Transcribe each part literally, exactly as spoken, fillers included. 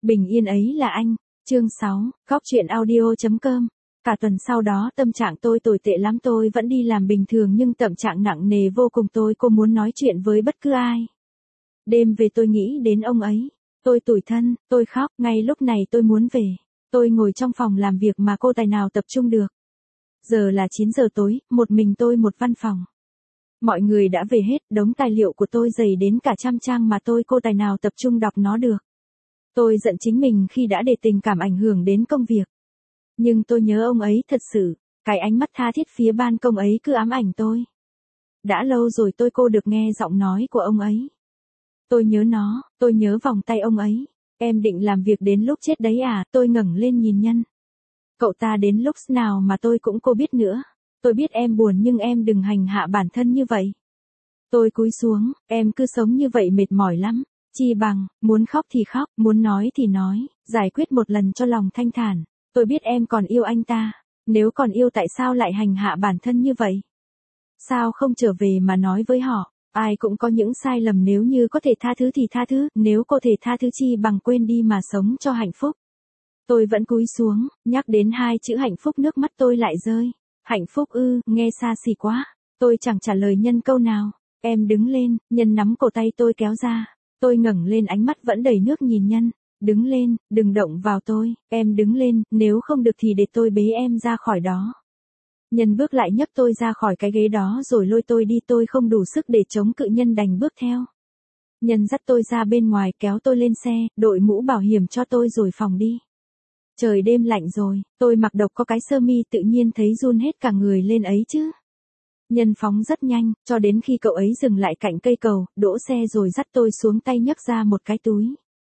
Bình yên ấy là anh. Chương sáu, Góc truyện audio chấm com. Cả tuần sau đó tâm trạng tôi tồi tệ lắm, tôi vẫn đi làm bình thường nhưng tâm trạng nặng nề vô cùng, tôi cô muốn nói chuyện với bất cứ ai. Đêm về tôi nghĩ đến ông ấy. Tôi tủi thân, tôi khóc, ngay lúc này tôi muốn về. Tôi ngồi trong phòng làm việc mà cô tài nào tập trung được. Giờ là chín giờ tối, một mình tôi một văn phòng. Mọi người đã về hết, đống tài liệu của tôi dày đến cả trăm trang mà tôi cô tài nào tập trung đọc nó được. Tôi giận chính mình khi đã để tình cảm ảnh hưởng đến công việc. Nhưng tôi nhớ ông ấy thật sự, cái ánh mắt tha thiết phía ban công ấy cứ ám ảnh tôi. Đã lâu rồi tôi cô được nghe giọng nói của ông ấy. Tôi nhớ nó, tôi nhớ vòng tay ông ấy. Em định làm việc đến lúc chết đấy à, tôi ngẩng lên nhìn Nhân. Cậu ta đến lúc nào mà tôi cũng cô biết nữa. Tôi biết em buồn nhưng em đừng hành hạ bản thân như vậy. Tôi cúi xuống, em cứ sống như vậy mệt mỏi lắm. Chi bằng, muốn khóc thì khóc, muốn nói thì nói, giải quyết một lần cho lòng thanh thản. Tôi biết em còn yêu anh ta. Nếu còn yêu tại sao lại hành hạ bản thân như vậy? Sao không trở về mà nói với họ? Ai cũng có những sai lầm, nếu như có thể tha thứ thì tha thứ, nếu có thể tha thứ chi bằng quên đi mà sống cho hạnh phúc. Tôi vẫn cúi xuống, nhắc đến hai chữ hạnh phúc nước mắt tôi lại rơi. Hạnh phúc ư, nghe xa xỉ quá. Tôi chẳng trả lời Nhân câu nào. Em đứng lên, Nhân nắm cổ tay tôi kéo ra. Tôi ngẩng lên, ánh mắt vẫn đầy nước nhìn Nhân. Đứng lên, đừng động vào tôi, em đứng lên, nếu không được thì để tôi bế em ra khỏi đó. Nhân bước lại nhấc tôi ra khỏi cái ghế đó rồi lôi tôi đi, tôi không đủ sức để chống cự, Nhân đành bước theo. Nhân dắt tôi ra bên ngoài, kéo tôi lên xe, đội mũ bảo hiểm cho tôi rồi phòng đi. Trời đêm lạnh rồi, tôi mặc độc có cái sơ mi tự nhiên thấy run hết cả người lên ấy chứ. Nhân phóng rất nhanh, cho đến khi cậu ấy dừng lại cạnh cây cầu, đỗ xe rồi dắt tôi xuống, tay nhấc ra một cái túi.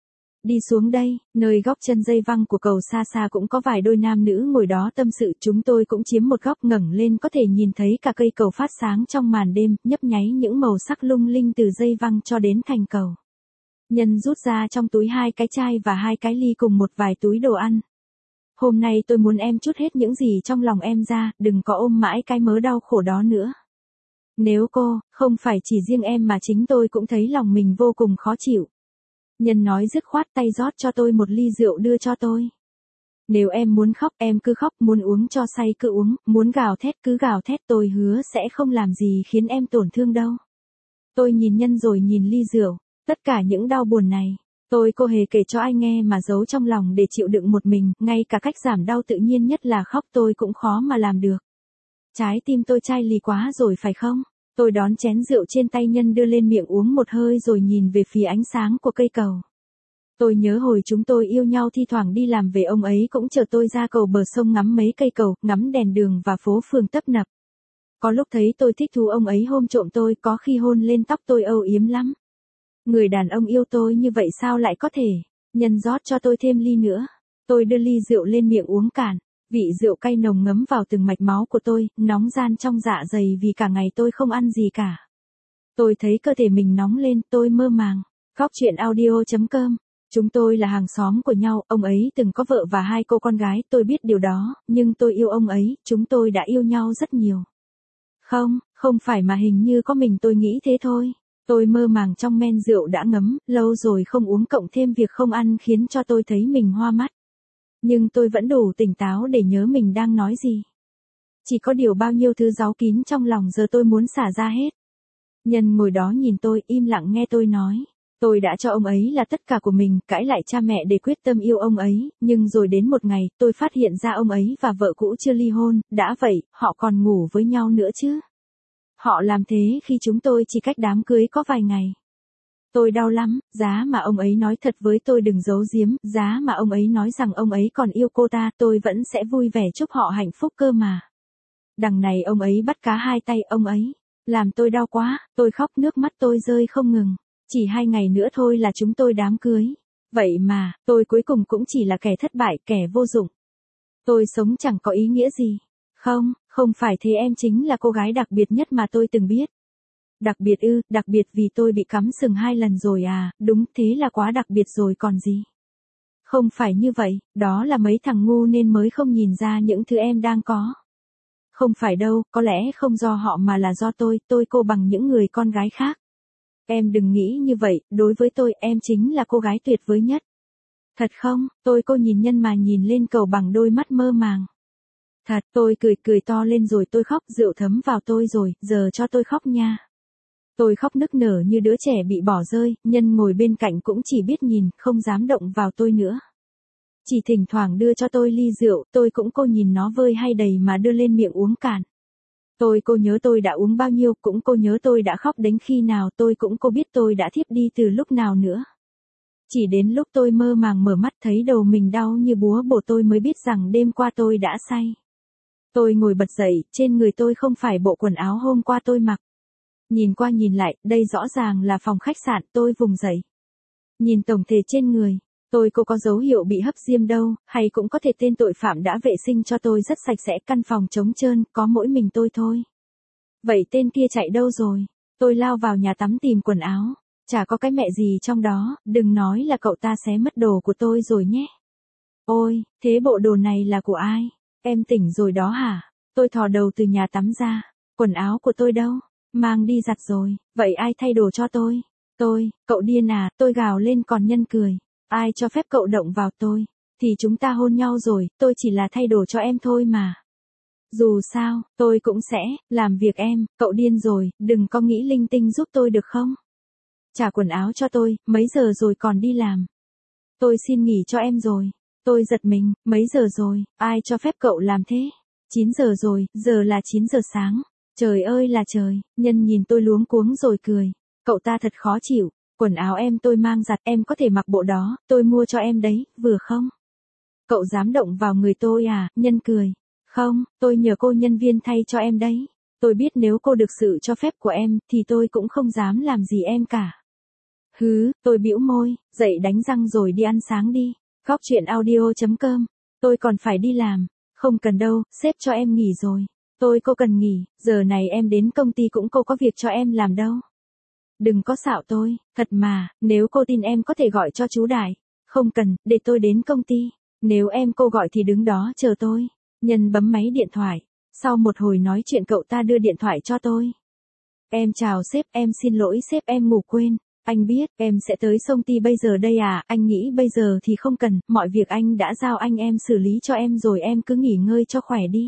Đi xuống đây, nơi góc chân dây văng của cầu xa xa cũng có vài đôi nam nữ ngồi đó tâm sự, chúng tôi cũng chiếm một góc, ngẩng lên có thể nhìn thấy cả cây cầu phát sáng trong màn đêm, nhấp nháy những màu sắc lung linh từ dây văng cho đến thành cầu. Nhân rút ra trong túi hai cái chai và hai cái ly cùng một vài túi đồ ăn. Hôm nay tôi muốn em trút hết những gì trong lòng em ra, đừng có ôm mãi cái mớ đau khổ đó nữa. Nếu cô, không phải chỉ riêng em mà chính tôi cũng thấy lòng mình vô cùng khó chịu. Nhân nói dứt khoát, tay rót cho tôi một ly rượu đưa cho tôi. Nếu em muốn khóc em cứ khóc, muốn uống cho say cứ uống, muốn gào thét cứ gào thét, tôi hứa sẽ không làm gì khiến em tổn thương đâu. Tôi nhìn Nhân rồi nhìn ly rượu, tất cả những đau buồn này, tôi cô hề kể cho ai nghe mà giấu trong lòng để chịu đựng một mình, ngay cả cách giảm đau tự nhiên nhất là khóc tôi cũng khó mà làm được. Trái tim tôi chai lì quá rồi phải không? Tôi đón chén rượu trên tay Nhân đưa lên miệng uống một hơi rồi nhìn về phía ánh sáng của cây cầu. Tôi nhớ hồi chúng tôi yêu nhau, thi thoảng đi làm về ông ấy cũng chở tôi ra cầu bờ sông ngắm mấy cây cầu, ngắm đèn đường và phố phường tấp nập. Có lúc thấy tôi thích thú ông ấy hôn trộm tôi, có khi hôn lên tóc tôi âu yếm lắm. Người đàn ông yêu tôi như vậy sao lại có thể? Nhân rót cho tôi thêm ly nữa. Tôi đưa ly rượu lên miệng uống cạn. Vị rượu cay nồng ngấm vào từng mạch máu của tôi, nóng ran trong dạ dày vì cả ngày tôi không ăn gì cả. Tôi thấy cơ thể mình nóng lên, tôi mơ màng. Góc truyện audio chấm com. Chúng tôi là hàng xóm của nhau, ông ấy từng có vợ và hai cô con gái, tôi biết điều đó, nhưng tôi yêu ông ấy, chúng tôi đã yêu nhau rất nhiều. Không, không phải mà hình như có mình tôi nghĩ thế thôi. Tôi mơ màng trong men rượu đã ngấm, lâu rồi không uống cộng thêm việc không ăn khiến cho tôi thấy mình hoa mắt. Nhưng tôi vẫn đủ tỉnh táo để nhớ mình đang nói gì. Chỉ có điều bao nhiêu thứ giấu kín trong lòng giờ tôi muốn xả ra hết. Nhân ngồi đó nhìn tôi, im lặng nghe tôi nói. Tôi đã cho ông ấy là tất cả của mình, cãi lại cha mẹ để quyết tâm yêu ông ấy, nhưng rồi đến một ngày, tôi phát hiện ra ông ấy và vợ cũ chưa ly hôn, đã vậy, họ còn ngủ với nhau nữa chứ. Họ làm thế khi chúng tôi chỉ cách đám cưới có vài ngày. Tôi đau lắm, giá mà ông ấy nói thật với tôi đừng giấu giếm, giá mà ông ấy nói rằng ông ấy còn yêu cô ta, tôi vẫn sẽ vui vẻ chúc họ hạnh phúc cơ mà. Đằng này ông ấy bắt cá hai tay, ông ấy làm tôi đau quá, tôi khóc nước mắt tôi rơi không ngừng. Chỉ hai ngày nữa thôi là chúng tôi đám cưới. Vậy mà, tôi cuối cùng cũng chỉ là kẻ thất bại, kẻ vô dụng. Tôi sống chẳng có ý nghĩa gì. Không, không phải thế, em chính là cô gái đặc biệt nhất mà tôi từng biết. Đặc biệt ư, đặc biệt vì tôi bị cắm sừng hai lần rồi à, đúng thế là quá đặc biệt rồi còn gì. Không phải như vậy, đó là mấy thằng ngu nên mới không nhìn ra những thứ em đang có. Không phải đâu, có lẽ không do họ mà là do tôi, tôi cô bằng những người con gái khác. Em đừng nghĩ như vậy, đối với tôi, em chính là cô gái tuyệt vời nhất. Thật không, tôi cô nhìn Nhân mà nhìn lên cậu bằng đôi mắt mơ màng. Thật, tôi cười cười to lên rồi tôi khóc, rượu thấm vào tôi rồi, giờ cho tôi khóc nha. Tôi khóc nức nở như đứa trẻ bị bỏ rơi, Nhân ngồi bên cạnh cũng chỉ biết nhìn, không dám động vào tôi nữa. Chỉ thỉnh thoảng đưa cho tôi ly rượu, tôi cũng cô nhìn nó vơi hay đầy mà đưa lên miệng uống cạn. Tôi cô nhớ tôi đã uống bao nhiêu, cũng cô nhớ tôi đã khóc đến khi nào, tôi cũng cô biết tôi đã thiếp đi từ lúc nào nữa. Chỉ đến lúc tôi mơ màng mở mắt thấy đầu mình đau như búa bổ tôi mới biết rằng đêm qua tôi đã say. Tôi ngồi bật dậy, trên người tôi không phải bộ quần áo hôm qua tôi mặc. Nhìn qua nhìn lại, đây rõ ràng là phòng khách sạn, tôi vùng dậy. Nhìn tổng thể trên người, tôi cô có dấu hiệu bị hấp diêm đâu, hay cũng có thể tên tội phạm đã vệ sinh cho tôi rất sạch sẽ, căn phòng trống trơn, có mỗi mình tôi thôi. Vậy tên kia chạy đâu rồi? Tôi lao vào nhà tắm tìm quần áo, chả có cái mẹ gì trong đó, đừng nói là cậu ta xé mất đồ của tôi rồi nhé. Ôi, thế bộ đồ này là của ai? Em tỉnh rồi đó hả? Tôi thò đầu từ nhà tắm ra, quần áo của tôi đâu? Mang đi giặt rồi, vậy ai thay đồ cho tôi? Tôi, cậu điên à, tôi gào lên còn Nhân cười. Ai cho phép cậu động vào tôi? Thì chúng ta hôn nhau rồi, tôi chỉ là thay đồ cho em thôi mà. Dù sao, tôi cũng sẽ làm việc em, cậu điên rồi, đừng có nghĩ linh tinh giúp tôi được không? Trả quần áo cho tôi, mấy giờ rồi còn đi làm? Tôi xin nghỉ cho em rồi. Tôi giật mình, mấy giờ rồi, ai cho phép cậu làm thế? chín giờ rồi, giờ là chín giờ sáng. Trời ơi là trời, Nhân nhìn tôi luống cuống rồi cười. Cậu ta thật khó chịu, quần áo em tôi mang giặt, em có thể mặc bộ đó, tôi mua cho em đấy, vừa không? Cậu dám động vào người tôi à? Nhân cười. Không, tôi nhờ cô nhân viên thay cho em đấy. Tôi biết nếu cô được sự cho phép của em, thì tôi cũng không dám làm gì em cả. Hứ, tôi bĩu môi, dậy đánh răng rồi đi ăn sáng đi. Góc chuyện audio chấm com. Tôi còn phải đi làm. Không cần đâu, sếp cho em nghỉ rồi. Tôi cô cần nghỉ, giờ này em đến công ty cũng cô có việc cho em làm đâu. Đừng có xạo tôi, thật mà, nếu cô tin em có thể gọi cho chú Đại. Không cần, để tôi đến công ty. Nếu em cô gọi thì đứng đó chờ tôi. Nhân bấm máy điện thoại. Sau một hồi nói chuyện cậu ta đưa điện thoại cho tôi. Em chào sếp, em xin lỗi sếp em ngủ quên. Anh biết, em sẽ tới công ty bây giờ đây à, anh nghĩ bây giờ thì không cần, mọi việc anh đã giao anh em xử lý cho em rồi, em cứ nghỉ ngơi cho khỏe đi.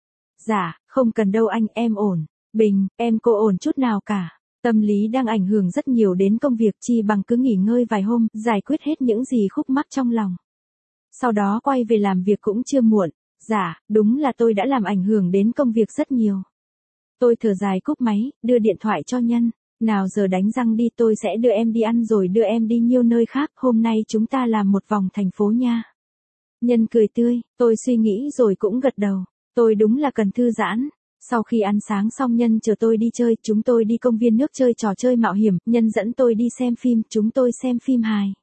Dạ, không cần đâu anh, em ổn. Bình, em cô ổn chút nào cả. Tâm lý đang ảnh hưởng rất nhiều đến công việc, chi bằng cứ nghỉ ngơi vài hôm, giải quyết hết những gì khúc mắc trong lòng. Sau đó quay về làm việc cũng chưa muộn. Dạ, đúng là tôi đã làm ảnh hưởng đến công việc rất nhiều. Tôi thở dài cúp máy, đưa điện thoại cho Nhân. Nào giờ đánh răng đi, tôi sẽ đưa em đi ăn rồi đưa em đi nhiều nơi khác, hôm nay chúng ta làm một vòng thành phố nha. Nhân cười tươi, tôi suy nghĩ rồi cũng gật đầu. Tôi đúng là cần thư giãn. Sau khi ăn sáng xong Nhân chờ tôi đi chơi, chúng tôi đi công viên nước chơi trò chơi mạo hiểm, Nhân dẫn tôi đi xem phim, chúng tôi xem phim hài.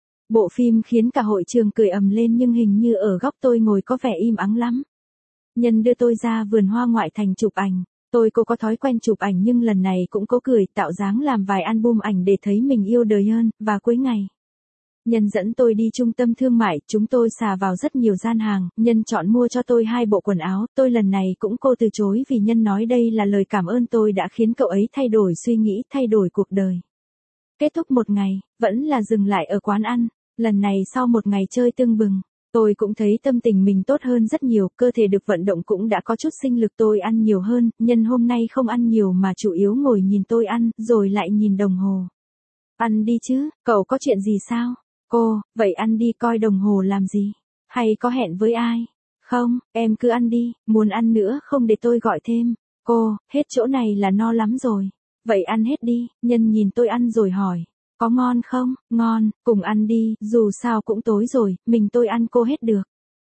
Bộ phim khiến cả hội trường cười ầm lên nhưng hình như ở góc tôi ngồi có vẻ im ắng lắm. Nhân đưa tôi ra vườn hoa ngoại thành chụp ảnh. Tôi cô có thói quen chụp ảnh nhưng lần này cũng cố cười tạo dáng làm vài album ảnh để thấy mình yêu đời hơn, và cuối ngày. Nhân dẫn tôi đi trung tâm thương mại, chúng tôi xà vào rất nhiều gian hàng, Nhân chọn mua cho tôi hai bộ quần áo, tôi lần này cũng cô từ chối vì Nhân nói đây là lời cảm ơn tôi đã khiến cậu ấy thay đổi suy nghĩ, thay đổi cuộc đời. Kết thúc một ngày, vẫn là dừng lại ở quán ăn, lần này sau một ngày chơi tưng bừng. Tôi cũng thấy tâm tình mình tốt hơn rất nhiều, cơ thể được vận động cũng đã có chút sinh lực, tôi ăn nhiều hơn, Nhân hôm nay không ăn nhiều mà chủ yếu ngồi nhìn tôi ăn, rồi lại nhìn đồng hồ. Ăn đi chứ, cậu có chuyện gì sao? Cô, vậy ăn đi, coi đồng hồ làm gì? Hay có hẹn với ai? Không, em cứ ăn đi, muốn ăn nữa không để tôi gọi thêm. Cô, hết chỗ này là no lắm rồi. Vậy ăn hết đi, Nhân nhìn tôi ăn rồi hỏi. Có ngon không? Ngon, cùng ăn đi, dù sao cũng tối rồi, mình tôi ăn cô hết được.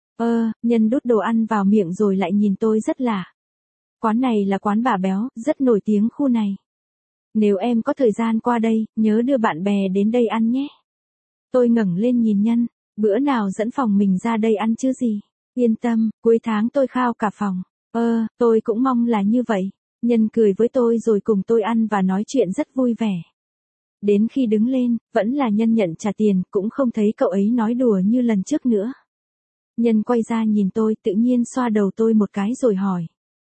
Ơ, Nhân đút đồ ăn vào miệng rồi lại nhìn tôi rất lạ. Quán này là quán bà béo, rất nổi tiếng khu này. Nếu em có thời gian qua đây, nhớ đưa bạn bè đến đây ăn nhé. Tôi ngẩng lên nhìn Nhân, bữa nào dẫn phòng mình ra đây ăn chứ gì. Yên tâm, cuối tháng tôi khao cả phòng. Ơ, tôi cũng mong là như vậy. Nhân cười với tôi rồi cùng tôi ăn và nói chuyện rất vui vẻ. Đến khi đứng lên, vẫn là Nhân nhận trả tiền, cũng không thấy cậu ấy nói đùa như lần trước nữa. Nhân quay ra nhìn tôi, tự nhiên xoa đầu tôi một cái rồi hỏi.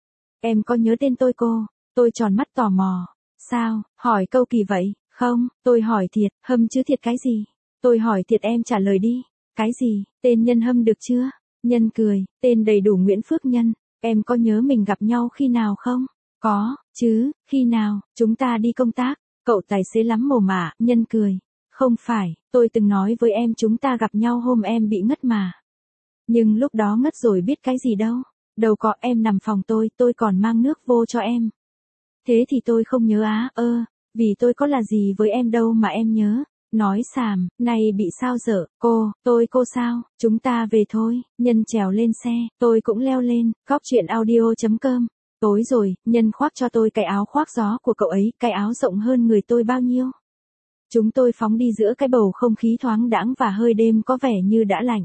Em có nhớ tên tôi cô? Tôi tròn mắt tò mò. Sao, hỏi câu kỳ vậy? Không, tôi hỏi thiệt, hâm chứ thiệt cái gì? Tôi hỏi thiệt em trả lời đi. Cái gì, tên Nhân Hâm được chưa? Nhân cười, tên đầy đủ Nguyễn Phước Nhân, em có nhớ mình gặp nhau khi nào không? Có, chứ, khi nào, chúng ta đi công tác, cậu tài xế lắm mồm à, Nhân cười. Không phải, tôi từng nói với em chúng ta gặp nhau hôm em bị ngất mà. Nhưng lúc đó ngất rồi biết cái gì đâu. Đâu có, em nằm phòng tôi, tôi còn mang nước vô cho em. Thế thì tôi không nhớ á, ơ, vì tôi có là gì với em đâu mà em nhớ. Nói xàm, này bị sao dở, cô, tôi cô sao, chúng ta về thôi, Nhân trèo lên xe, tôi cũng leo lên, góc chuyện audio.com. Tối rồi, Nhân khoác cho tôi cái áo khoác gió của cậu ấy, cái áo rộng hơn người tôi bao nhiêu. Chúng tôi phóng đi giữa cái bầu không khí thoáng đãng và hơi đêm có vẻ như đã lạnh.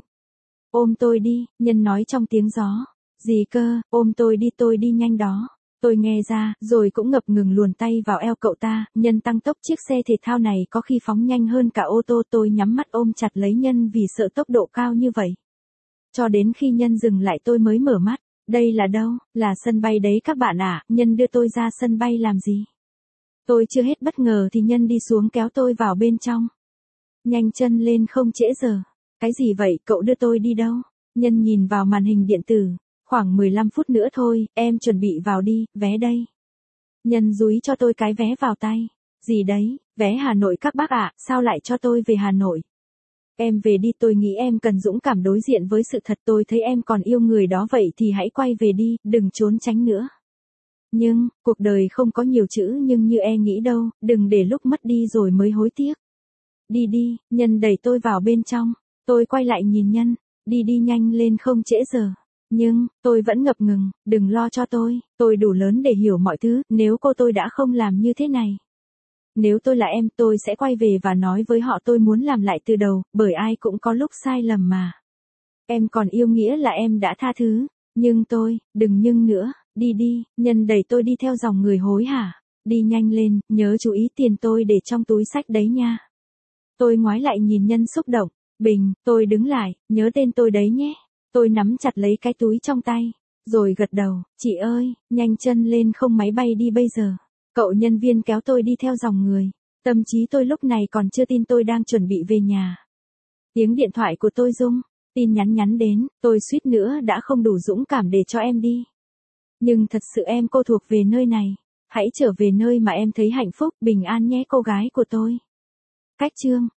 Ôm tôi đi, Nhân nói trong tiếng gió. Gì cơ, ôm tôi đi tôi đi nhanh đó. Tôi nghe ra, rồi cũng ngập ngừng luồn tay vào eo cậu ta, Nhân tăng tốc chiếc xe thể thao này có khi phóng nhanh hơn cả ô tô tôi nhắm mắt ôm chặt lấy Nhân vì sợ tốc độ cao như vậy. Cho đến khi Nhân dừng lại tôi mới mở mắt, đây là đâu, là sân bay đấy các bạn ạ, à? Nhân đưa tôi ra sân bay làm gì? Tôi chưa hết bất ngờ thì Nhân đi xuống kéo tôi vào bên trong. Nhanh chân lên không trễ giờ. Cái gì vậy, cậu đưa tôi đi đâu? Nhân nhìn vào màn hình điện tử. Khoảng mười lăm phút nữa thôi, em chuẩn bị vào đi, vé đây. Nhân dúi cho tôi cái vé vào tay. Gì đấy, vé Hà Nội các bác ạ, à, sao lại cho tôi về Hà Nội? Em về đi, tôi nghĩ em cần dũng cảm đối diện với sự thật, tôi thấy em còn yêu người đó vậy thì hãy quay về đi, đừng trốn tránh nữa. Nhưng, cuộc đời không có nhiều chữ nhưng như e nghĩ đâu, đừng để lúc mất đi rồi mới hối tiếc. Đi đi, Nhân đẩy tôi vào bên trong, tôi quay lại nhìn Nhân, đi đi nhanh lên không trễ giờ. Nhưng, tôi vẫn ngập ngừng, đừng lo cho tôi, tôi đủ lớn để hiểu mọi thứ, nếu cô tôi đã không làm như thế này. Nếu tôi là em, tôi sẽ quay về và nói với họ tôi muốn làm lại từ đầu, bởi ai cũng có lúc sai lầm mà. Em còn yêu nghĩa là em đã tha thứ, nhưng tôi, đừng nhưng nữa, đi đi, Nhân đẩy tôi đi theo dòng người hối hả. Đi nhanh lên, nhớ chú ý tiền tôi để trong túi xách đấy nha. Tôi ngoái lại nhìn Nhân xúc động, Bình, tôi đứng lại, nhớ tên tôi đấy nhé. Tôi nắm chặt lấy cái túi trong tay, rồi gật đầu, chị ơi, nhanh chân lên không máy bay đi bây giờ. Cậu nhân viên kéo tôi đi theo dòng người. Tâm trí tôi lúc này còn chưa tin tôi đang chuẩn bị về nhà. Tiếng điện thoại của tôi rung, tin nhắn nhắn đến, tôi suýt nữa đã không đủ dũng cảm để cho em đi. Nhưng thật sự em cô thuộc về nơi này. Hãy trở về nơi mà em thấy hạnh phúc, bình an nhé cô gái của tôi. Cách chương